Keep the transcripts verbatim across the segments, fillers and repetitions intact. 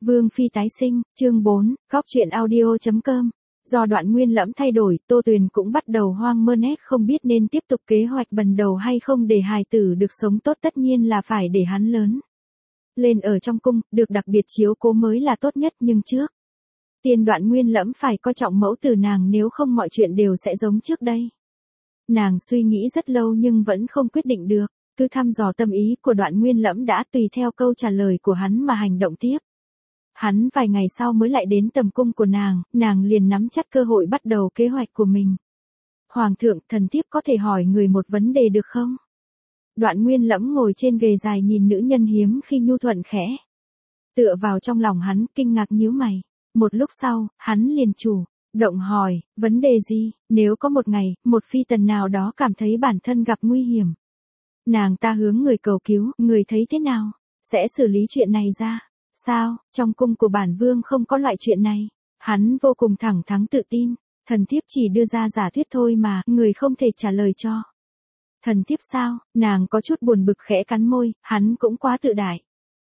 Vương phi tái sinh, chương bốn, góc truyện audio.com. Do Đoạn Nguyên Lẫm thay đổi, Tô Tuyền cũng bắt đầu hoang mơ nét không biết nên tiếp tục kế hoạch bần đầu hay không để hài tử được sống tốt, tất nhiên là phải để hắn lớn lên ở trong cung, được đặc biệt chiếu cố mới là tốt nhất, nhưng trước tiên Đoạn Nguyên Lẫm phải coi trọng mẫu tử nàng, nếu không mọi chuyện đều sẽ giống trước đây. Nàng suy nghĩ rất lâu nhưng vẫn không quyết định được, cứ thăm dò tâm ý của Đoạn Nguyên Lẫm đã, tùy theo câu trả lời của hắn mà hành động tiếp. Hắn vài ngày sau mới lại đến tầm cung của nàng, nàng liền nắm chắc cơ hội bắt đầu kế hoạch của mình. Hoàng thượng, thần thiếp có thể hỏi người một vấn đề được không? Đoạn Nguyên Lẫm ngồi trên ghế dài nhìn nữ nhân hiếm khi nhu thuận khẽ tựa vào trong lòng hắn, kinh ngạc nhíu mày. Một lúc sau, hắn liền chủ động hỏi, vấn đề gì? Nếu có một ngày, một phi tần nào đó cảm thấy bản thân gặp nguy hiểm, nàng ta hướng người cầu cứu, người thấy thế nào? Sẽ xử lý chuyện này ra sao? Trong cung của bản vương không có loại chuyện này. Hắn vô cùng thẳng thắn tự tin, thần thiếp chỉ đưa ra giả thuyết thôi mà, người không thể trả lời cho thần thiếp sao? Nàng có chút buồn bực khẽ cắn môi, hắn cũng quá tự đại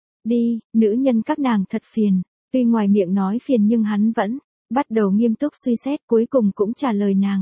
đi, nữ nhân các nàng thật phiền. Tuy ngoài miệng nói phiền nhưng hắn vẫn bắt đầu nghiêm túc suy xét, cuối cùng cũng trả lời nàng.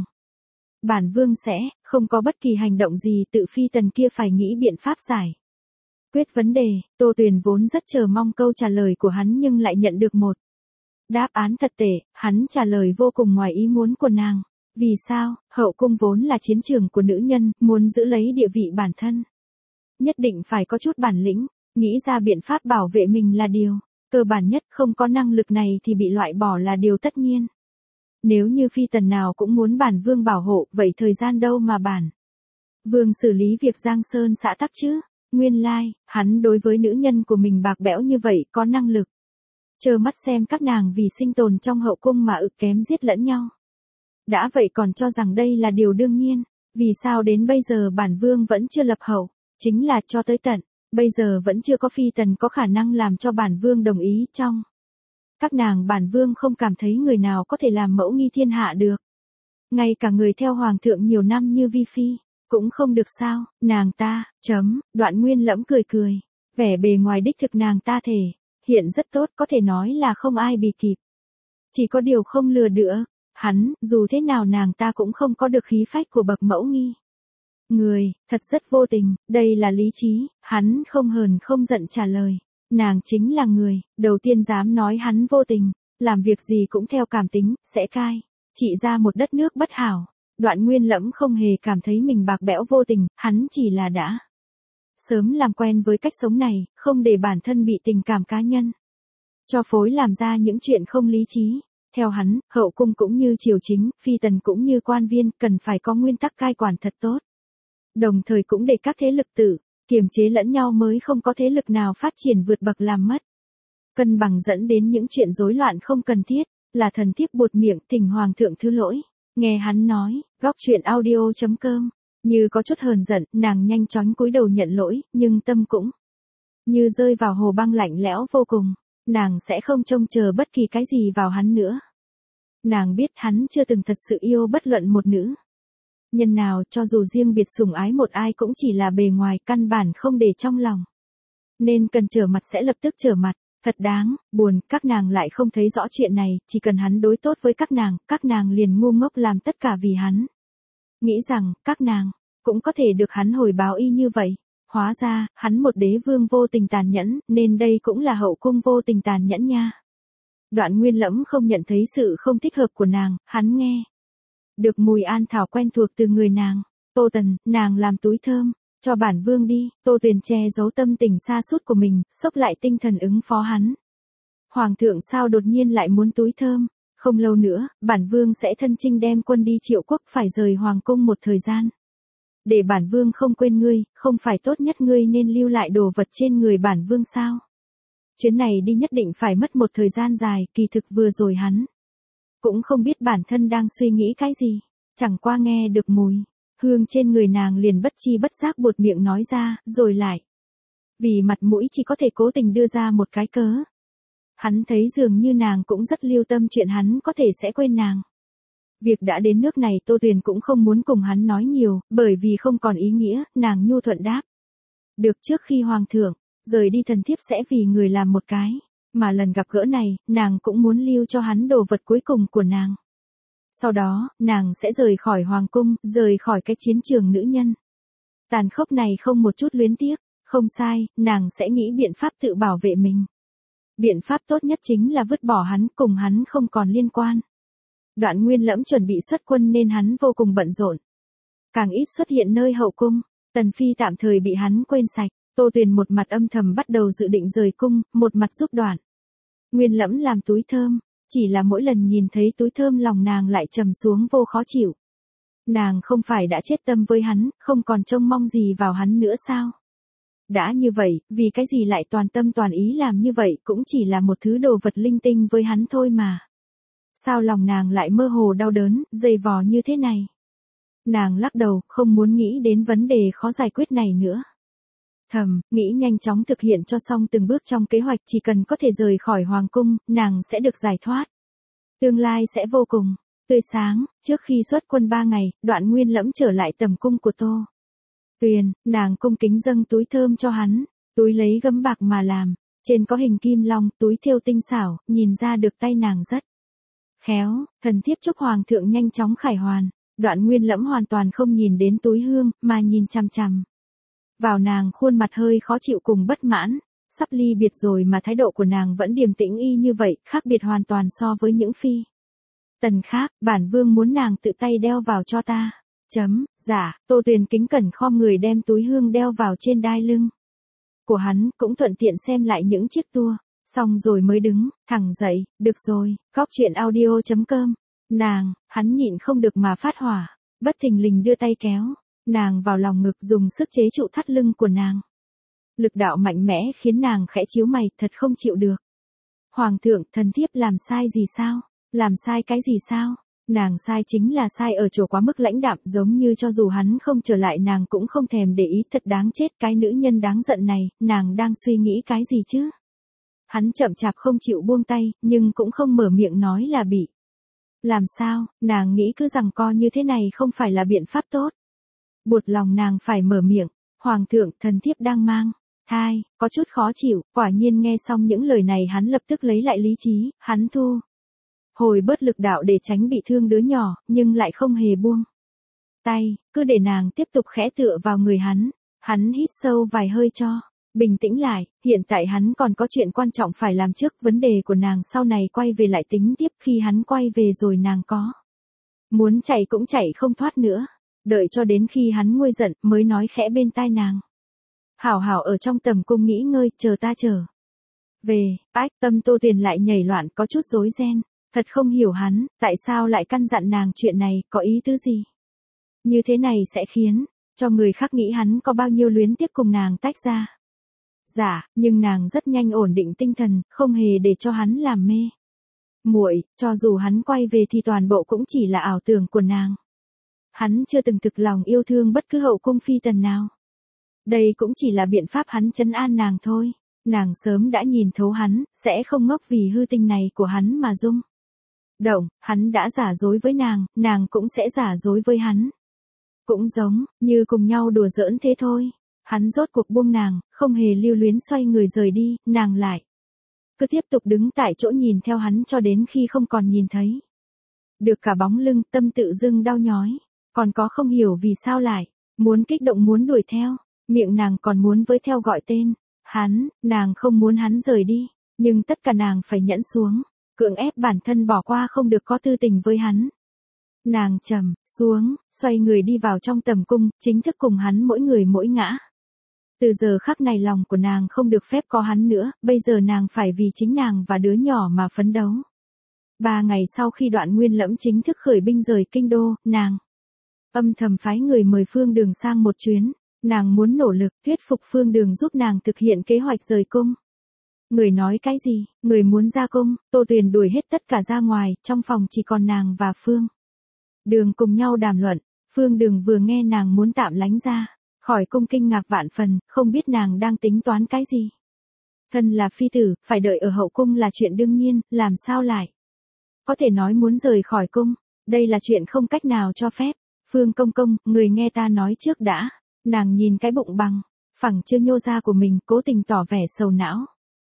Bản vương sẽ không có bất kỳ hành động gì, tự phi tần kia phải nghĩ biện pháp giải quyết vấn đề. Tô Tuyền vốn rất chờ mong câu trả lời của hắn nhưng lại nhận được một đáp án thật tệ, hắn trả lời vô cùng ngoài ý muốn của nàng. Vì sao? Hậu cung vốn là chiến trường của nữ nhân, muốn giữ lấy địa vị bản thân, nhất định phải có chút bản lĩnh, nghĩ ra biện pháp bảo vệ mình là điều cơ bản nhất, không có năng lực này thì bị loại bỏ là điều tất nhiên. Nếu như phi tần nào cũng muốn bản vương bảo hộ, vậy thời gian đâu mà bản vương xử lý việc Giang Sơn xã tắc chứ? Nguyên lai, like, hắn đối với nữ nhân của mình bạc bẽo như vậy, có năng lực trơ mắt xem các nàng vì sinh tồn trong hậu cung mà ực kém giết lẫn nhau. Đã vậy còn cho rằng đây là điều đương nhiên. Vì sao đến bây giờ bản vương vẫn chưa lập hậu? Chính là cho tới tận bây giờ vẫn chưa có phi tần có khả năng làm cho bản vương đồng ý. Trong các nàng, bản vương không cảm thấy người nào có thể làm mẫu nghi thiên hạ được. Ngay cả người theo hoàng thượng nhiều năm như Vi Phi cũng không được sao? Nàng ta, chấm, Đoạn Nguyên Lẫm cười cười. Vẻ bề ngoài đích thực nàng ta thể hiện rất tốt, có thể nói là không ai bì kịp. Chỉ có điều không lừa được hắn, dù thế nào nàng ta cũng không có được khí phách của bậc mẫu nghi người, thật rất vô tình, đây là lý trí. Hắn không hờn không giận trả lời. Nàng chính là người đầu tiên dám nói hắn vô tình, làm việc gì cũng theo cảm tính, sẽ cai trị ra một đất nước bất hảo. Đoạn Nguyên Lẫm không hề cảm thấy mình bạc bẽo vô tình, hắn chỉ là đã sớm làm quen với cách sống này, không để bản thân bị tình cảm cá nhân cho phối làm ra những chuyện không lý trí. Theo hắn, hậu cung cũng như triều chính, phi tần cũng như quan viên, cần phải có nguyên tắc cai quản thật tốt. Đồng thời cũng để các thế lực tự kiềm chế lẫn nhau, mới không có thế lực nào phát triển vượt bậc làm mất cân bằng dẫn đến những chuyện rối loạn không cần thiết. Là thần thiếp buột miệng, thỉnh hoàng thượng thứ lỗi. Nghe hắn nói, góc truyện audio.com, như có chút hờn giận, nàng nhanh chóng cúi đầu nhận lỗi, nhưng tâm cũng như rơi vào hồ băng lạnh lẽo vô cùng. Nàng sẽ không trông chờ bất kỳ cái gì vào hắn nữa. Nàng biết hắn chưa từng thật sự yêu bất luận một nữ nhân nào, cho dù riêng biệt sủng ái một ai cũng chỉ là bề ngoài, căn bản không để trong lòng. Nên cần trở mặt sẽ lập tức trở mặt. Thật đáng buồn, các nàng lại không thấy rõ chuyện này, chỉ cần hắn đối tốt với các nàng, các nàng liền ngu ngốc làm tất cả vì hắn. Nghĩ rằng, các nàng cũng có thể được hắn hồi báo y như vậy. Hóa ra, hắn một đế vương vô tình tàn nhẫn, nên đây cũng là hậu cung vô tình tàn nhẫn nha. Đoạn Nguyên Lẫm không nhận thấy sự không thích hợp của nàng, hắn nghe được mùi an thảo quen thuộc từ người nàng. Tô Tần, nàng làm túi thơm cho bản vương đi. Tô Tuyền che giấu tâm tình sa sút của mình, xốc lại tinh thần ứng phó hắn. Hoàng thượng sao đột nhiên lại muốn túi thơm? Không lâu nữa, bản vương sẽ thân chinh đem quân đi Triệu Quốc, phải rời hoàng cung một thời gian. Để bản vương không quên ngươi, không phải tốt nhất ngươi nên lưu lại đồ vật trên người bản vương sao? Chuyến này đi nhất định phải mất một thời gian dài, kỳ thực vừa rồi hắn cũng không biết bản thân đang suy nghĩ cái gì. Chẳng qua nghe được mùi hương trên người nàng liền bất chi bất giác buột miệng nói ra, rồi lại vì mặt mũi chỉ có thể cố tình đưa ra một cái cớ. Hắn thấy dường như nàng cũng rất lưu tâm chuyện hắn có thể sẽ quên nàng. Việc đã đến nước này, Tô Tuyền cũng không muốn cùng hắn nói nhiều, bởi vì không còn ý nghĩa. Nàng nhu thuận đáp được, trước khi hoàng thượng rời đi thần thiếp sẽ vì người làm một cái mà lần gặp gỡ này, nàng cũng muốn lưu cho hắn đồ vật cuối cùng của nàng. Sau đó, nàng sẽ rời khỏi hoàng cung, rời khỏi cái chiến trường nữ nhân. Tàn khốc này không một chút luyến tiếc, không sai, nàng sẽ nghĩ biện pháp tự bảo vệ mình. Biện pháp tốt nhất chính là vứt bỏ hắn, cùng hắn không còn liên quan. Đoạn Nguyên Lẫm chuẩn bị xuất quân nên hắn vô cùng bận rộn. Càng ít xuất hiện nơi hậu cung, Tần Phi tạm thời bị hắn quên sạch. Tô Tuyền một mặt âm thầm bắt đầu dự định rời cung, một mặt giúp Đoạn Nguyên Lẫm làm túi thơm, chỉ là mỗi lần nhìn thấy túi thơm lòng nàng lại trầm xuống vô khó chịu. Nàng không phải đã chết tâm với hắn, không còn trông mong gì vào hắn nữa sao? Đã như vậy, vì cái gì lại toàn tâm toàn ý làm như vậy cũng chỉ là một thứ đồ vật linh tinh với hắn thôi mà. Sao lòng nàng lại mơ hồ đau đớn, dày vò như thế này? Nàng lắc đầu, không muốn nghĩ đến vấn đề khó giải quyết này nữa. Thầm, nghĩ nhanh chóng thực hiện cho xong từng bước trong kế hoạch, chỉ cần có thể rời khỏi hoàng cung, nàng sẽ được giải thoát. Tương lai sẽ vô cùng tươi sáng. Trước khi xuất quân ba ngày, Đoạn Nguyên Lẫm trở lại tầm cung của Tô Tuyền, nàng cung kính dâng túi thơm cho hắn, túi lấy gấm bạc mà làm, trên có hình kim long, túi thêu tinh xảo, nhìn ra được tay nàng rất khéo. Thần thiếp chúc hoàng thượng nhanh chóng khải hoàn. Đoạn Nguyên Lẫm hoàn toàn không nhìn đến túi hương, mà nhìn chằm chằm vào nàng, khuôn mặt hơi khó chịu cùng bất mãn. Sắp ly biệt rồi mà thái độ của nàng vẫn điềm tĩnh y như vậy, khác biệt hoàn toàn so với những phi tần khác. Bản vương muốn nàng tự tay đeo vào cho ta. Chấm, dạ. Tô Tuyền kính cẩn khom người đem túi hương đeo vào trên đai lưng của hắn, cũng thuận tiện xem lại những chiếc tua, xong rồi mới đứng thẳng dậy. Được rồi, Cóc Truyện Audio chấm com. Nàng, hắn nhịn không được mà phát hỏa, bất thình lình đưa tay kéo nàng vào lòng ngực, dùng sức chế trụ thắt lưng của nàng. Lực đạo mạnh mẽ khiến nàng khẽ chíu mày, thật không chịu được. Hoàng thượng, thần thiếp làm sai gì sao? Làm sai cái gì sao? Nàng sai chính là sai ở chỗ quá mức lãnh đạm, giống như cho dù hắn không trở lại nàng cũng không thèm để ý. Thật đáng chết, cái nữ nhân đáng giận này, nàng đang suy nghĩ cái gì chứ? Hắn chậm chạp không chịu buông tay, nhưng cũng không mở miệng nói là bị làm sao. Nàng nghĩ cứ giằng co như thế này không phải là biện pháp tốt. Buột lòng nàng phải mở miệng. Hoàng thượng, thần thiếp đang mang thai, có chút khó chịu. Quả nhiên nghe xong những lời này hắn lập tức lấy lại lý trí, hắn thu hồi bớt lực đạo để tránh bị thương đứa nhỏ, nhưng lại không hề buông tay, cứ để nàng tiếp tục khẽ tựa vào người hắn. Hắn hít sâu vài hơi cho bình tĩnh lại, hiện tại hắn còn có chuyện quan trọng phải làm trước, vấn đề của nàng sau này quay về lại tính tiếp. Khi hắn quay về rồi nàng có muốn chạy cũng chạy không thoát nữa. Đợi cho đến khi hắn nguôi giận, mới nói khẽ bên tai nàng. Hảo hảo ở trong tầm cung nghỉ ngơi, chờ ta trở về. Ách, tâm Tô Tuyền lại nhảy loạn, có chút rối ren. Thật không hiểu hắn, tại sao lại căn dặn nàng chuyện này, có ý tứ gì? Như thế này sẽ khiến cho người khác nghĩ hắn có bao nhiêu luyến tiếc cùng nàng tách ra. Dạ, nhưng nàng rất nhanh ổn định tinh thần, không hề để cho hắn làm mê muội. Cho dù hắn quay về thì toàn bộ cũng chỉ là ảo tưởng của nàng. Hắn chưa từng thực lòng yêu thương bất cứ hậu cung phi tần nào. Đây cũng chỉ là biện pháp hắn trấn an nàng thôi. Nàng sớm đã nhìn thấu hắn, sẽ không ngốc vì hư tình này của hắn mà rung động. Hắn đã giả dối với nàng, nàng cũng sẽ giả dối với hắn. Cũng giống như cùng nhau đùa giỡn thế thôi. Hắn rốt cuộc buông nàng, không hề lưu luyến xoay người rời đi, nàng lại cứ tiếp tục đứng tại chỗ nhìn theo hắn cho đến khi không còn nhìn thấy được cả bóng lưng. Tâm tự dưng đau nhói, còn có không hiểu vì sao lại muốn kích động, muốn đuổi theo. Miệng nàng còn muốn với theo gọi tên hắn. Nàng không muốn hắn rời đi, nhưng tất cả nàng phải nhẫn xuống, cưỡng ép bản thân bỏ qua không được có tư tình với hắn. Nàng trầm xuống, xoay người đi vào trong tầm cung, chính thức cùng hắn mỗi người mỗi ngã. Từ giờ khắc này lòng của nàng không được phép có hắn nữa, bây giờ nàng phải vì chính nàng và đứa nhỏ mà phấn đấu. Ba ngày sau khi Đoạn Nguyên Lẫm chính thức khởi binh rời kinh đô, nàng âm thầm phái người mời Phương Đường sang một chuyến. Nàng muốn nỗ lực thuyết phục Phương Đường giúp nàng thực hiện kế hoạch rời cung. Người nói cái gì? Người muốn ra cung. Tô Tuyền đuổi hết tất cả ra ngoài, trong phòng chỉ còn nàng và Phương Đường cùng nhau đàm luận. Phương Đường vừa nghe nàng muốn tạm lánh ra khỏi cung kinh ngạc vạn phần, không biết nàng đang tính toán cái gì. Thân là phi tử, phải đợi ở hậu cung là chuyện đương nhiên, làm sao lại có thể nói muốn rời khỏi cung? Đây là chuyện không cách nào cho phép. Phương công công, người nghe ta nói trước đã. Nàng nhìn cái bụng bằng phẳng chưa nhô ra của mình, cố tình tỏ vẻ sầu não.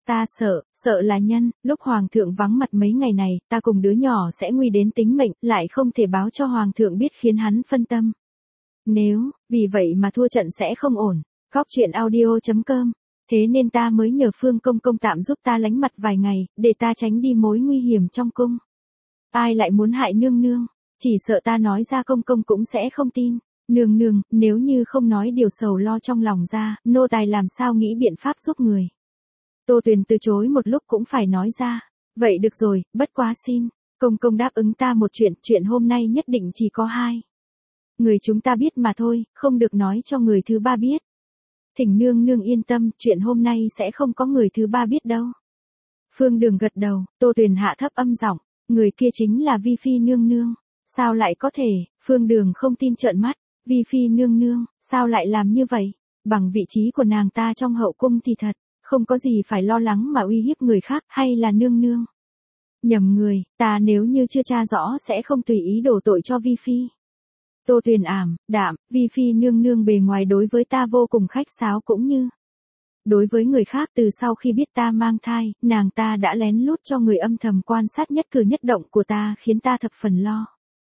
Ta sợ, sợ là nhân, lúc hoàng thượng vắng mặt mấy ngày này, ta cùng đứa nhỏ sẽ nguy đến tính mệnh, lại không thể báo cho hoàng thượng biết khiến hắn phân tâm. Nếu, vì vậy mà thua trận sẽ không ổn. Góc truyện audio chấm com. Thế nên ta mới nhờ Phương Công Công tạm giúp ta lánh mặt vài ngày, để ta tránh đi mối nguy hiểm trong cung. Ai lại muốn hại nương nương? Chỉ sợ ta nói ra Công Công cũng sẽ không tin. Nương nương, nếu như không nói điều sầu lo trong lòng ra, nô tài làm sao nghĩ biện pháp giúp người. Tô Tuyền từ chối một lúc cũng phải nói ra. Vậy được rồi, bất quá xin. Công Công đáp ứng ta một chuyện, chuyện hôm nay nhất định chỉ có hai. Người chúng ta biết mà thôi, không được nói cho người thứ ba biết. Thỉnh nương nương yên tâm, chuyện hôm nay sẽ không có người thứ ba biết đâu. Phương Đường gật đầu, Tô Tuyền hạ thấp âm giọng, người kia chính là Vi Phi nương nương. Sao lại có thể? Phương Đường không tin trợn mắt, Vi Phi nương nương, sao lại làm như vậy? Bằng vị trí của nàng ta trong hậu cung thì thật, không có gì phải lo lắng mà uy hiếp người khác, hay là nương nương? Nhầm người, ta nếu như chưa tra rõ sẽ không tùy ý đổ tội cho Vi Phi. Tô Tuyền ảm, đạm, Vi Phi nương nương bề ngoài đối với ta vô cùng khách sáo cũng như. Đối với người khác từ sau khi biết ta mang thai, nàng ta đã lén lút cho người âm thầm quan sát nhất cử nhất động của ta khiến ta thập phần lo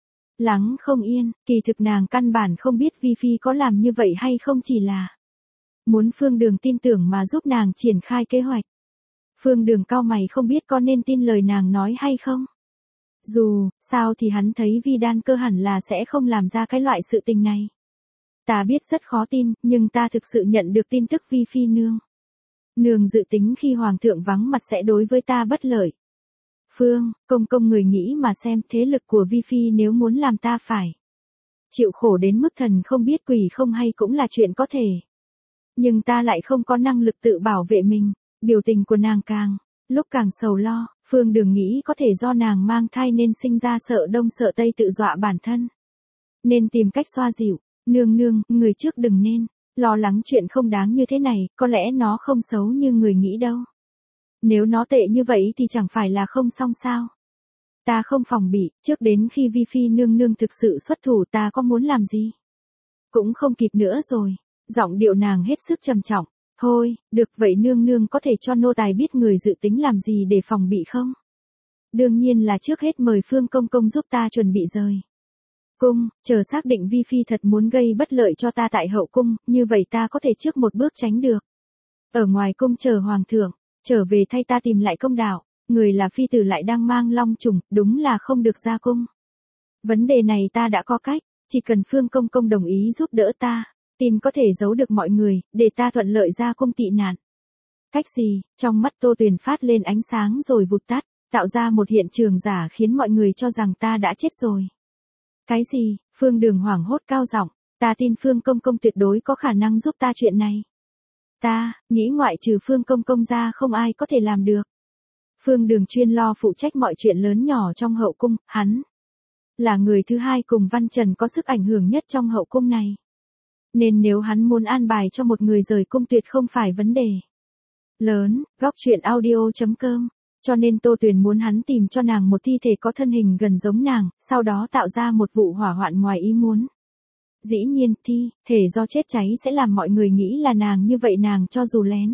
lắng không yên, kỳ thực nàng căn bản không biết Vi Phi có làm như vậy hay không chỉ là muốn Phương Đường tin tưởng mà giúp nàng triển khai kế hoạch. Phương Đường cau mày không biết có nên tin lời nàng nói hay không. Dù, sao thì hắn thấy Vi Đan Cơ hẳn là sẽ không làm ra cái loại sự tình này. Ta biết rất khó tin, nhưng ta thực sự nhận được tin tức Vi Phi nương. Nương dự tính khi Hoàng thượng vắng mặt sẽ đối với ta bất lợi. Phương, Công Công người nghĩ mà xem thế lực của Vi Phi nếu muốn làm ta phải chịu khổ đến mức thần không biết quỷ không hay cũng là chuyện có thể. Nhưng ta lại không có năng lực tự bảo vệ mình, biểu tình của nàng càng, lúc càng sầu lo. Phương Đường nghĩ có thể do nàng mang thai nên sinh ra sợ đông sợ tây tự dọa bản thân. Nên tìm cách xoa dịu, nương nương, người trước đừng nên lo lắng chuyện không đáng như thế này, có lẽ nó không xấu như người nghĩ đâu. Nếu nó tệ như vậy thì chẳng phải là không xong sao. Ta không phòng bị, trước đến khi Vi Phi nương nương thực sự xuất thủ ta có muốn làm gì. Cũng không kịp nữa rồi, giọng điệu nàng hết sức trầm trọng. Thôi, được vậy nương nương có thể cho nô tài biết người dự tính làm gì để phòng bị không? Đương nhiên là trước hết mời Phương Công Công giúp ta chuẩn bị rời cung, chờ xác định Vi Phi thật muốn gây bất lợi cho ta tại hậu cung, như vậy ta có thể trước một bước tránh được. Ở ngoài cung chờ Hoàng thượng, trở về thay ta tìm lại công đạo, người là phi tử lại đang mang long trùng, đúng là không được ra cung. Vấn đề này ta đã có cách, chỉ cần Phương Công Công đồng ý giúp đỡ ta. Tin có thể giấu được mọi người, để ta thuận lợi ra cung tị nạn. Cách gì? Trong mắt Tô Tuyền phát lên ánh sáng rồi vụt tắt, tạo ra một hiện trường giả khiến mọi người cho rằng ta đã chết rồi. Cái gì? Phương Đường hoảng hốt cao giọng, ta tin Phương Công Công tuyệt đối có khả năng giúp ta chuyện này. Ta, nghĩ ngoại trừ Phương Công Công ra không ai có thể làm được. Phương Đường chuyên lo phụ trách mọi chuyện lớn nhỏ trong hậu cung, hắn là người thứ hai cùng Văn Trần có sức ảnh hưởng nhất trong hậu cung này. Nên nếu hắn muốn an bài cho một người rời cung tuyệt không phải vấn đề lớn. Góc truyện audio chấm com. Cho nên Tô Tuyền muốn hắn tìm cho nàng một thi thể có thân hình gần giống nàng, sau đó tạo ra một vụ hỏa hoạn ngoài ý muốn. Dĩ nhiên, thi thể do chết cháy sẽ làm mọi người nghĩ là nàng, như vậy nàng cho dù lén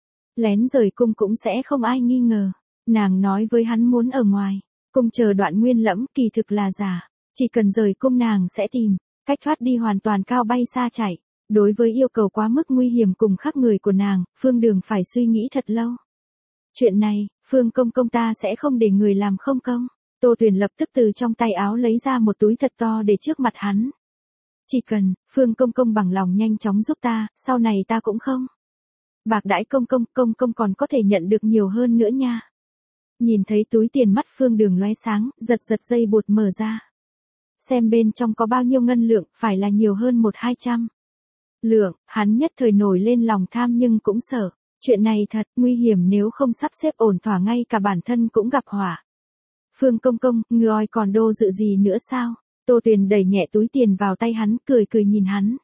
lén rời cung cũng sẽ không ai nghi ngờ. Nàng nói với hắn muốn ở ngoài cung chờ Đoạn Nguyên Lẫm, kỳ thực là giả. Chỉ cần rời cung nàng sẽ tìm cách thoát đi hoàn toàn, cao bay xa chạy. Đối với yêu cầu quá mức nguy hiểm cùng khắc người của nàng, Phương Đường phải suy nghĩ thật lâu. Chuyện này, Phương Công Công ta sẽ không để người làm không công. Tô Tuyền lập tức từ trong tay áo lấy ra một túi thật to để trước mặt hắn. Chỉ cần, Phương Công Công bằng lòng nhanh chóng giúp ta, sau này ta cũng không bạc đãi Công Công, Công Công còn có thể nhận được nhiều hơn nữa nha. Nhìn thấy túi tiền, mắt Phương Đường lóe sáng, giật giật dây buộc mở ra. Xem bên trong có bao nhiêu ngân lượng, phải là nhiều hơn một hai trăm lượng. Hắn nhất thời nổi lên lòng tham nhưng cũng sợ. Chuyện này thật nguy hiểm, nếu không sắp xếp ổn thỏa ngay cả bản thân cũng gặp họa. Phương Công Công, người còn đô dự gì nữa sao? Tô Tuyền đẩy nhẹ túi tiền vào tay hắn, cười cười nhìn hắn.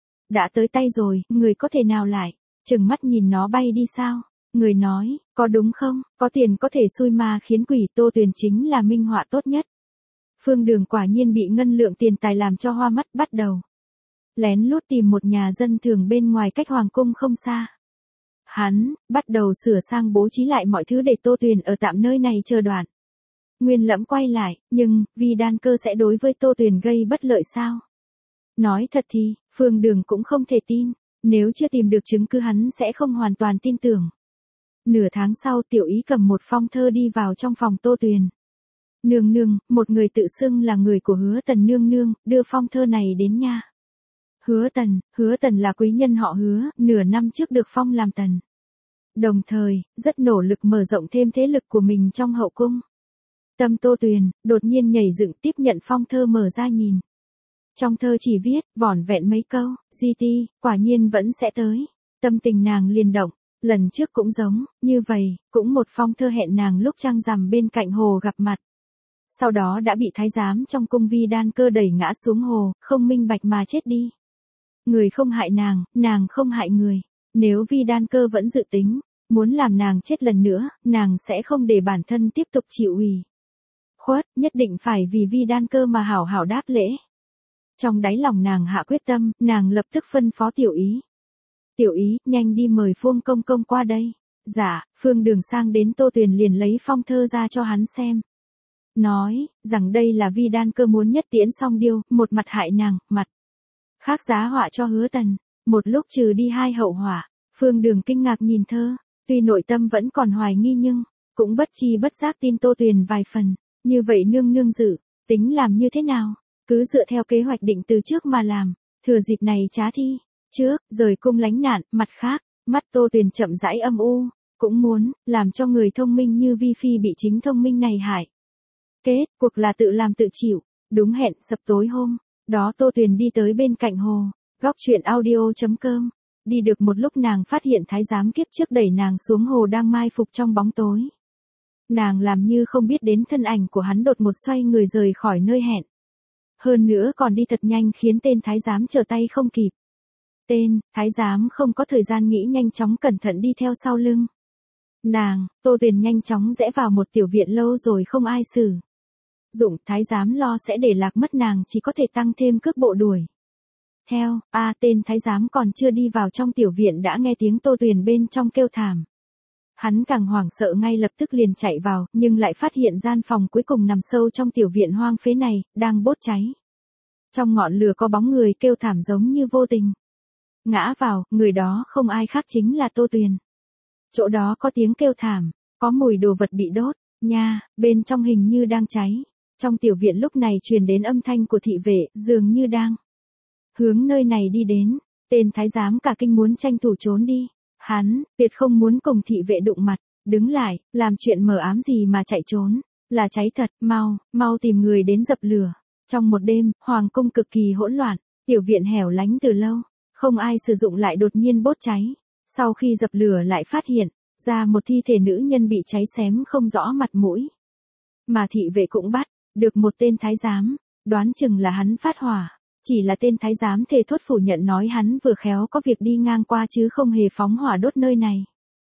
Đã tới tay rồi, người có thể nào lại chừng mắt nhìn nó bay đi sao? Người nói, có đúng không? Có tiền có thể xui ma khiến quỷ, Tô Tuyền chính là minh họa tốt nhất. Phương Đường quả nhiên bị ngân lượng tiền tài làm cho hoa mắt, bắt đầu lén lút tìm một nhà dân thường bên ngoài cách hoàng cung không xa. Hắn bắt đầu sửa sang bố trí lại mọi thứ để Tô Tuyền ở tạm nơi này chờ đoạn. Nguyên Lẫm quay lại, nhưng, vì đan cơ sẽ đối với Tô Tuyền gây bất lợi sao? Nói thật thì, Phương Đường cũng không thể tin, nếu chưa tìm được chứng cứ hắn sẽ không hoàn toàn tin tưởng. Nửa tháng sau Tiểu Ý cầm một phong thơ đi vào trong phòng Tô Tuyền. Nương nương, một người tự xưng là người của Hứa Tần nương nương, đưa phong thơ này đến nha. Hứa Tần, Hứa Tần là quý nhân họ Hứa, nửa năm trước được phong làm tần. Đồng thời, rất nỗ lực mở rộng thêm thế lực của mình trong hậu cung. Tâm Tô Tuyền, đột nhiên nhảy dựng tiếp nhận phong thơ mở ra nhìn. Trong thơ chỉ viết, vỏn vẹn mấy câu, Di Ti, quả nhiên vẫn sẽ tới. Tâm tình nàng liền động, lần trước cũng giống, như vậy, cũng một phong thơ hẹn nàng lúc trăng rằm bên cạnh hồ gặp mặt. Sau đó đã bị thái giám trong cung Vi Đan Cơ đẩy ngã xuống hồ, không minh bạch mà chết đi. Người không hại nàng, nàng không hại người. Nếu Vi Đan Cơ vẫn dự tính, muốn làm nàng chết lần nữa, nàng sẽ không để bản thân tiếp tục chịu ủy khuất, nhất định phải vì Vi Đan Cơ mà hảo hảo đáp lễ. Trong đáy lòng nàng hạ quyết tâm, nàng lập tức phân phó Tiểu Ý. Tiểu Ý, nhanh đi mời Phương Công Công qua đây. Dạ, Phương Đường sang đến Tô Tuyền liền lấy phong thơ ra cho hắn xem. Nói, rằng đây là Vi Đan Cơ muốn nhất tiễn song điêu, một mặt hại nàng, mặt khác giá họa cho Hứa Tần. Một lúc trừ đi hai hậu họa, Phương Đường kinh ngạc nhìn thơ, tuy nội tâm vẫn còn hoài nghi nhưng, cũng bất chi bất giác tin Tô Tuyền vài phần. Như vậy nương nương dự, tính làm như thế nào? Cứ dựa theo kế hoạch định từ trước mà làm, thừa dịp này trá thi, trước, rời cung lánh nạn, mặt khác, mắt Tô Tuyền chậm rãi âm u, cũng muốn, làm cho người thông minh như Vi Phi bị chính thông minh này hại. Kết, cuộc là tự làm tự chịu, đúng hẹn sập tối hôm, đó Tô Tuyền đi tới bên cạnh hồ, góc truyện audio chấm com, đi được một lúc nàng phát hiện thái giám kiếp trước đẩy nàng xuống hồ đang mai phục trong bóng tối. Nàng làm như không biết đến thân ảnh của hắn đột một xoay người rời khỏi nơi hẹn. Hơn nữa còn đi thật nhanh khiến tên thái giám trở tay không kịp. Tên, thái giám không có thời gian nghĩ nhanh chóng cẩn thận đi theo sau lưng. Nàng, Tô Tuyền nhanh chóng rẽ vào một tiểu viện lâu rồi không ai xử dụng, thái giám lo sẽ để lạc mất nàng chỉ có thể tăng thêm cước bộ đuổi. Theo, a à, tên thái giám còn chưa đi vào trong tiểu viện đã nghe tiếng Tô Tuyền bên trong kêu thảm. Hắn càng hoảng sợ ngay lập tức liền chạy vào, nhưng lại phát hiện gian phòng cuối cùng nằm sâu trong tiểu viện hoang phế này, đang bốc cháy. Trong ngọn lửa có bóng người kêu thảm giống như vô tình. Ngã vào, người đó không ai khác chính là Tô Tuyền. Chỗ đó có tiếng kêu thảm, có mùi đồ vật bị đốt, nha, bên trong hình như đang cháy. Trong tiểu viện lúc này truyền đến âm thanh của thị vệ, dường như đang hướng nơi này đi đến. Tên thái giám cả kinh muốn tranh thủ trốn đi. Hắn, tuyệt không muốn cùng thị vệ đụng mặt, đứng lại, làm chuyện mờ ám gì mà chạy trốn, là cháy thật, mau, mau tìm người đến dập lửa. Trong một đêm, hoàng cung cực kỳ hỗn loạn, tiểu viện hẻo lánh từ lâu, không ai sử dụng lại đột nhiên bốc cháy. Sau khi dập lửa lại phát hiện ra một thi thể nữ nhân bị cháy xém không rõ mặt mũi. Mà thị vệ cũng bắt được một tên thái giám, đoán chừng là hắn phát hỏa. Chỉ là tên thái giám thề thốt phủ nhận nói hắn vừa khéo có việc đi ngang qua chứ không hề phóng hỏa đốt nơi này.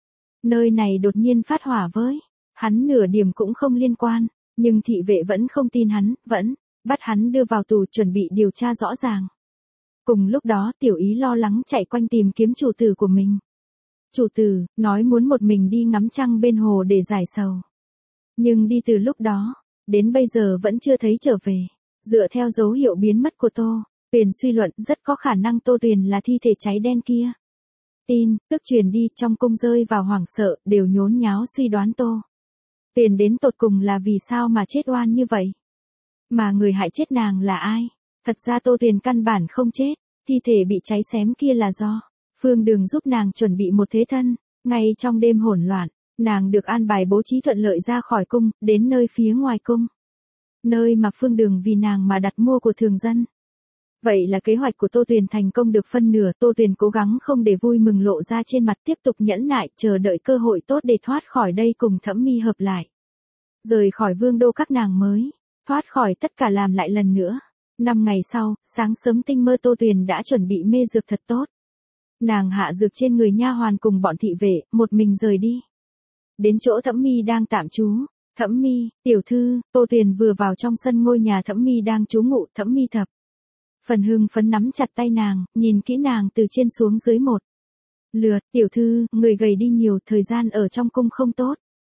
Nơi này đột nhiên phát hỏa với, hắn nửa điểm cũng không liên quan, nhưng thị vệ vẫn không tin hắn, vẫn bắt hắn đưa vào tù chuẩn bị điều tra rõ ràng. Cùng lúc đó Tiểu Ý lo lắng chạy quanh tìm kiếm chủ tử của mình. Chủ tử, nói muốn một mình đi ngắm trăng bên hồ để giải sầu. Nhưng đi từ lúc đó, đến bây giờ vẫn chưa thấy trở về. Dựa theo dấu hiệu biến mất của Tô Tuyền suy luận rất có khả năng Tô Tuyền là thi thể cháy đen kia. Tin, tức truyền đi trong cung rơi vào hoảng sợ, đều nhốn nháo suy đoán Tô Tuyền đến tột cùng là vì sao mà chết oan như vậy. Mà người hại chết nàng là ai? Thật ra Tô Tuyền căn bản không chết, thi thể bị cháy xém kia là do Phương Đường giúp nàng chuẩn bị một thế thân. Ngay trong đêm hỗn loạn, nàng được an bài bố trí thuận lợi ra khỏi cung, đến nơi phía ngoài cung. Nơi mà Phương Đường vì nàng mà đặt mua của thường dân. Vậy là kế hoạch của Tô Tuyền thành công được phân nửa. Tô Tuyền cố gắng không để vui mừng lộ ra trên mặt, tiếp tục nhẫn nại chờ đợi cơ hội tốt để thoát khỏi đây cùng Thẩm Mi hợp lại. Rời khỏi vương đô các nàng mới thoát khỏi tất cả làm lại lần nữa. Năm ngày sau, sáng sớm tinh mơ Tô Tuyền đã chuẩn bị mê dược thật tốt. Nàng hạ dược trên người nha hoàn cùng bọn thị vệ, một mình rời đi. Đến chỗ Thẩm Mi đang tạm trú. Thẩm Mi, tiểu thư, Tô Tuyền vừa vào trong sân ngôi nhà Thẩm Mi đang trú ngụ. Thẩm Mi thập phần hưng phấn nắm chặt tay nàng, nhìn kỹ nàng từ trên xuống dưới một Lượt, tiểu thư, người gầy đi nhiều, thời gian ở trong cung không tốt.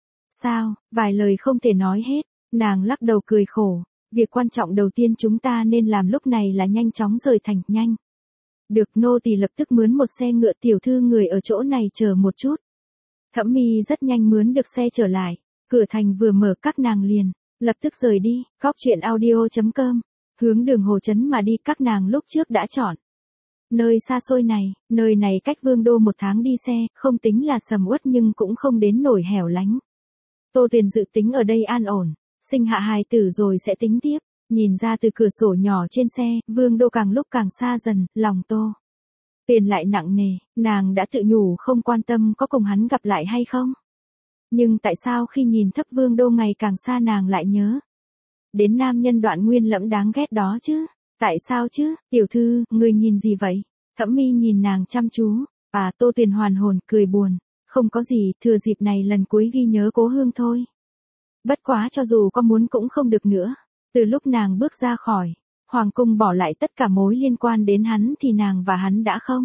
Sao, vài lời không thể nói hết, nàng lắc đầu cười khổ. Việc quan trọng đầu tiên chúng ta nên làm lúc này là nhanh chóng rời thành, nhanh. Được, nô tỳ lập tức mướn một xe ngựa, tiểu thư người ở chỗ này chờ một chút. Thẩm Mi rất nhanh mướn được xe trở lại, cửa thành vừa mở các nàng liền, lập tức rời đi. Góc truyện audio chấm com, hướng đường Hồ Trấn mà đi, các nàng lúc trước đã chọn. Nơi xa xôi này, nơi này cách Vương đô một tháng đi xe, không tính là sầm uất nhưng cũng không đến nổi hẻo lánh. Tô Tuyền dự tính ở đây an ổn, sinh hạ hài tử rồi sẽ tính tiếp. Nhìn ra từ cửa sổ nhỏ trên xe, Vương đô càng lúc càng xa dần, lòng Tô Tuyền lại nặng nề, nàng đã tự nhủ không quan tâm có cùng hắn gặp lại hay không. Nhưng tại sao khi nhìn thấp Vương đô ngày càng xa nàng lại nhớ đến nam nhân Đoạn Nguyên Lẫm đáng ghét đó chứ? Tại sao chứ, tiểu thư, người nhìn gì vậy? Thẩm Mi nhìn nàng chăm chú, à Tô Tuyền hoàn hồn, cười buồn, không có gì, thừa dịp này lần cuối ghi nhớ cố hương thôi. Bất quá cho dù có muốn cũng không được nữa. Từ lúc nàng bước ra khỏi hoàng cung bỏ lại tất cả mối liên quan đến hắn thì nàng và hắn đã không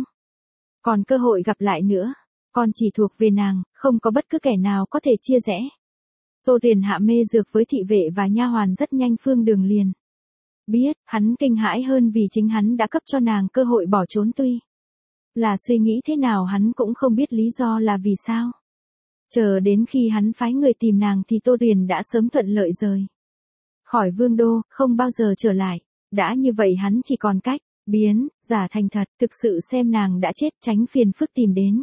còn cơ hội gặp lại nữa. Còn chỉ thuộc về nàng, không có bất cứ kẻ nào có thể chia rẽ. Tô Tuyền hạ mê dược với thị vệ và nha hoàn rất nhanh, Phương Đường liền biết, hắn kinh hãi hơn vì chính hắn đã cấp cho nàng cơ hội bỏ trốn, tuy là suy nghĩ thế nào hắn cũng không biết lý do là vì sao. Chờ đến khi hắn phái người tìm nàng thì Tô Tuyền đã sớm thuận lợi rời khỏi Vương đô, không bao giờ trở lại. Đã như vậy hắn chỉ còn cách biến giả thành thật, thực sự xem nàng đã chết, tránh phiền phức tìm đến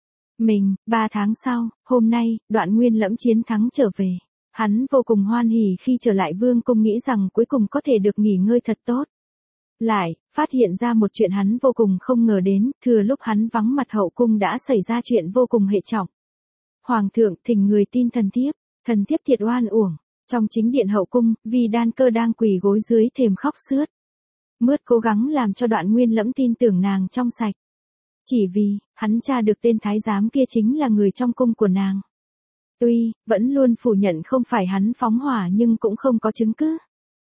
mình. Ba tháng sau, hôm nay, Đoạn Nguyên Lẫm chiến thắng trở về. Hắn vô cùng hoan hỉ khi trở lại vương cung, nghĩ rằng cuối cùng có thể được nghỉ ngơi thật tốt. Lại, phát hiện ra một chuyện hắn vô cùng không ngờ đến, thừa lúc hắn vắng mặt hậu cung đã xảy ra chuyện vô cùng hệ trọng. Hoàng thượng thỉnh người tin thần thiếp, thần thiếp thiệt oan uổng. Trong chính điện hậu cung, Vi Đan Cơ đang quỳ gối dưới thềm khóc sướt mướt, cố gắng làm cho Đoạn Nguyên Lẫm tin tưởng nàng trong sạch. Chỉ vì, hắn tra được tên thái giám kia chính là người trong cung của nàng. Tuy, vẫn luôn phủ nhận không phải hắn phóng hỏa nhưng cũng không có chứng cứ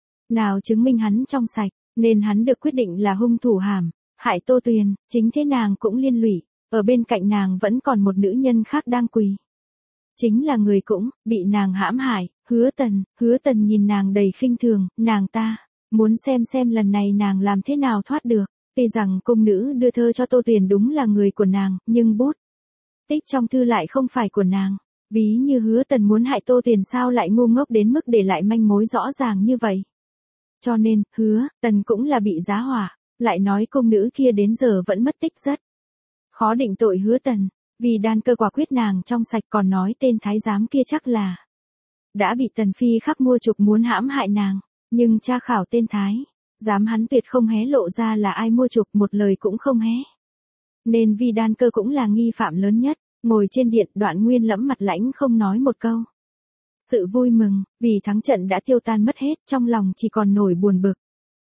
nào chứng minh hắn trong sạch, nên hắn được quyết định là hung thủ hãm hại Tô Tuyền. Chính thế nàng cũng liên lụy, ở bên cạnh nàng vẫn còn một nữ nhân khác đang quỳ. Chính là người cũng bị nàng hãm hại, Hứa Tần. Hứa Tần nhìn nàng đầy khinh thường, nàng ta muốn xem xem lần này nàng làm thế nào thoát được. Tuy rằng cung nữ đưa thơ cho Tô Tuyền đúng là người của nàng, nhưng bút tích trong thư lại không phải của nàng. Ví như Hứa Tần muốn hại Tô Tuyền sao lại ngu ngốc đến mức để lại manh mối rõ ràng như vậy. Cho nên, Hứa Tần cũng là bị giá hỏa, lại nói cung nữ kia đến giờ vẫn mất tích, rất khó định tội Hứa Tần. Vì Đan Cơ quả quyết nàng trong sạch, còn nói tên thái giám kia chắc là đã bị Tần Phi khắc mua chuộc muốn hãm hại nàng. Nhưng tra khảo tên thái giám hắn tuyệt không hé lộ ra là ai mua chuộc, một lời cũng không hé. Nên Vi Đan Cơ cũng là nghi phạm lớn nhất. Ngồi trên điện, Đoạn Nguyên Lẫm mặt lãnh không nói một câu. Sự vui mừng vì thắng trận đã tiêu tan mất hết, trong lòng chỉ còn nổi buồn bực.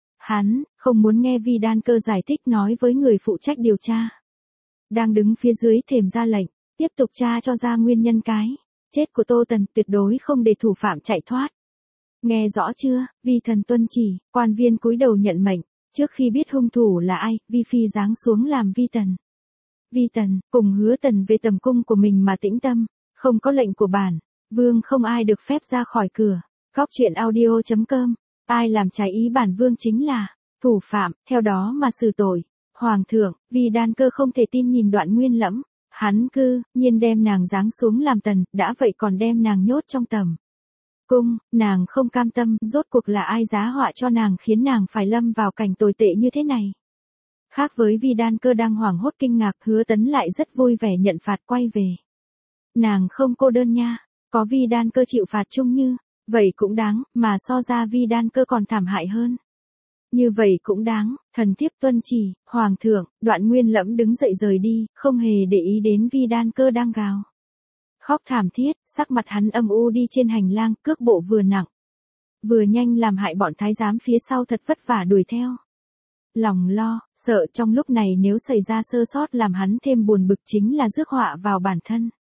Hắn không muốn nghe Vi Đan Cơ giải thích, nói với người phụ trách điều tra đang đứng phía dưới thềm ra lệnh, tiếp tục tra cho ra nguyên nhân cái chết của Tô Tần, tuyệt đối không để thủ phạm chạy thoát. Nghe rõ chưa? Vi thần tuân chỉ. Quan viên cúi đầu nhận mệnh. Trước khi biết hung thủ là ai, Vi Phi giáng xuống làm Vi Tần. Vi Tần cùng Hứa Tần về tầm cung của mình mà tĩnh tâm, không có lệnh của bản vương không ai được phép ra khỏi cửa. Góc truyện audio chấm com, ai làm trái ý bản vương chính là thủ phạm, theo đó mà xử tội. Hoàng thượng, vì Đan Cơ không thể tin nhìn Đoạn Nguyên Lẫm, hắn cư nhiên đem nàng giáng xuống làm tần, đã vậy còn đem nàng nhốt trong tầm cung. Nàng không cam tâm, rốt cuộc là ai giá họa cho nàng khiến nàng phải lâm vào cảnh tồi tệ như thế này. Khác với Vi Đan Cơ đang hoảng hốt kinh ngạc, Hứa Tấn lại rất vui vẻ nhận phạt quay về. Nàng không cô đơn nha, có Vi Đan Cơ chịu phạt chung như vậy cũng đáng, mà so ra Vi Đan Cơ còn thảm hại hơn. Như vậy cũng đáng, thần thiếp tuân chỉ. Hoàng thượng. Đoạn Nguyên Lẫm đứng dậy rời đi, không hề để ý đến Vi Đan Cơ đang gào khóc thảm thiết, sắc mặt hắn âm u đi trên hành lang, cước bộ vừa nặng vừa nhanh làm hại bọn thái giám phía sau thật vất vả đuổi theo. Lòng lo, sợ trong lúc này nếu xảy ra sơ sót làm hắn thêm buồn bực chính là rước họa vào bản thân.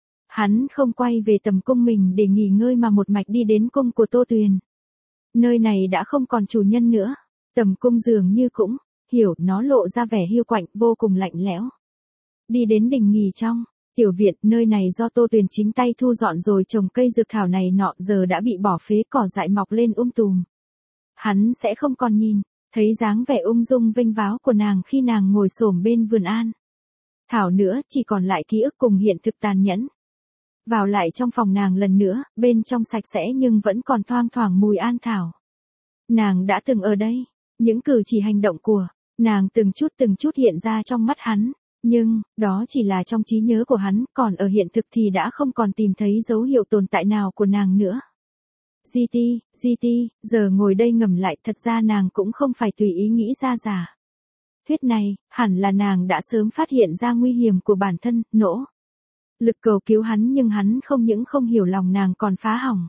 Hắn không quay về tầm cung mình để nghỉ ngơi mà một mạch đi đến cung của Tô Tuyền. Nơi này đã không còn chủ nhân nữa. Tầm cung dường như cũng hiểu nó lộ ra vẻ hiu quạnh, vô cùng lạnh lẽo. Đi đến đình nghỉ trong tiểu viện, nơi này do Tô Tuyền chính tay thu dọn rồi trồng cây dược thảo này nọ giờ đã bị bỏ phế, cỏ dại mọc lên um tùm. Hắn sẽ không còn nhìn thấy dáng vẻ ung dung vênh váo của nàng khi nàng ngồi xổm bên vườn an thảo nữa, chỉ còn lại ký ức cùng hiện thực tàn nhẫn. Vào lại trong phòng nàng lần nữa, bên trong sạch sẽ nhưng vẫn còn thoang thoảng mùi an thảo. Nàng đã từng ở đây, những cử chỉ hành động của nàng từng chút từng chút hiện ra trong mắt hắn, nhưng đó chỉ là trong trí nhớ của hắn, còn ở hiện thực thì đã không còn tìm thấy dấu hiệu tồn tại nào của nàng nữa. Di Ti, Di Ti, giờ ngồi đây ngẫm lại, thật ra nàng cũng không phải tùy ý nghĩ ra giả. Thuyết này, hẳn là nàng đã sớm phát hiện ra nguy hiểm của bản thân, nỗ lực cầu cứu hắn, nhưng hắn không những không hiểu lòng nàng còn phá hỏng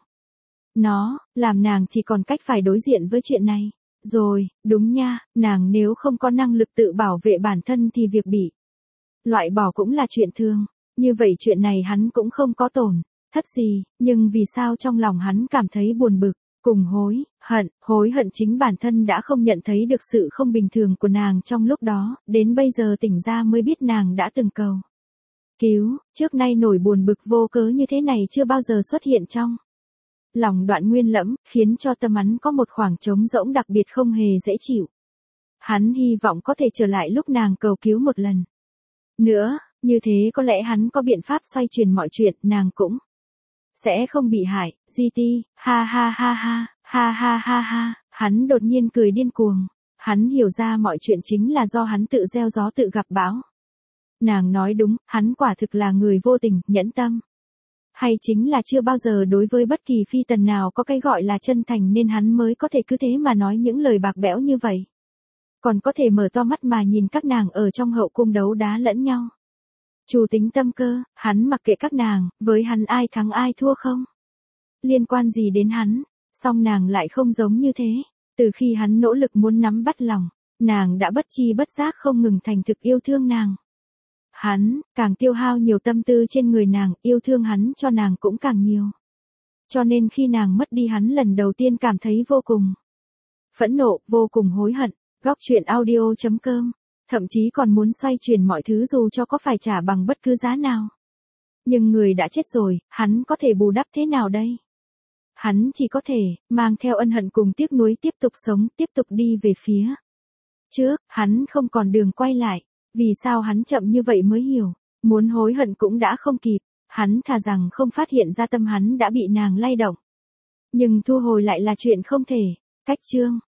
nó, làm nàng chỉ còn cách phải đối diện với chuyện này. Rồi, đúng nha, nàng nếu không có năng lực tự bảo vệ bản thân thì việc bị loại bỏ cũng là chuyện thường. Như vậy chuyện này hắn cũng không có tổn thất gì, nhưng vì sao trong lòng hắn cảm thấy buồn bực, cùng hối hận, hối hận chính bản thân đã không nhận thấy được sự không bình thường của nàng trong lúc đó, đến bây giờ tỉnh ra mới biết nàng đã từng cầu cứu, trước nay nổi buồn bực vô cớ như thế này chưa bao giờ xuất hiện trong lòng Đoạn Nguyên Lẫm, khiến cho tâm hắn có một khoảng trống rỗng đặc biệt không hề dễ chịu. Hắn hy vọng có thể trở lại lúc nàng cầu cứu một lần nữa, như thế có lẽ hắn có biện pháp xoay chuyển mọi chuyện, nàng cũng sẽ không bị hại. Di Ti, ha ha ha ha, ha ha ha ha, hắn đột nhiên cười điên cuồng. Hắn hiểu ra mọi chuyện chính là do hắn tự gieo gió tự gặp bão. Nàng nói đúng, hắn quả thực là người vô tình, nhẫn tâm. Hay chính là chưa bao giờ đối với bất kỳ phi tần nào có cái gọi là chân thành nên hắn mới có thể cứ thế mà nói những lời bạc bẽo như vậy. Còn có thể mở to mắt mà nhìn các nàng ở trong hậu cung đấu đá lẫn nhau. Chủ tính tâm cơ, hắn mặc kệ các nàng, với hắn ai thắng ai thua không liên quan gì đến hắn, song nàng lại không giống như thế. Từ khi hắn nỗ lực muốn nắm bắt lòng, nàng đã bất chi bất giác không ngừng thành thực yêu thương nàng. Hắn, càng tiêu hao nhiều tâm tư trên người nàng, yêu thương hắn cho nàng cũng càng nhiều. Cho nên khi nàng mất đi hắn lần đầu tiên cảm thấy vô cùng phẫn nộ, vô cùng hối hận. Góc truyện audio chấm com, thậm chí còn muốn xoay chuyển mọi thứ dù cho có phải trả bằng bất cứ giá nào. Nhưng người đã chết rồi, hắn có thể bù đắp thế nào đây? Hắn chỉ có thể mang theo ân hận cùng tiếc nuối tiếp tục sống, tiếp tục đi về phía trước, hắn không còn đường quay lại. Vì sao hắn chậm như vậy mới hiểu, muốn hối hận cũng đã không kịp, hắn thà rằng không phát hiện ra tâm hắn đã bị nàng lay động. Nhưng thu hồi lại là chuyện không thể. Cách chương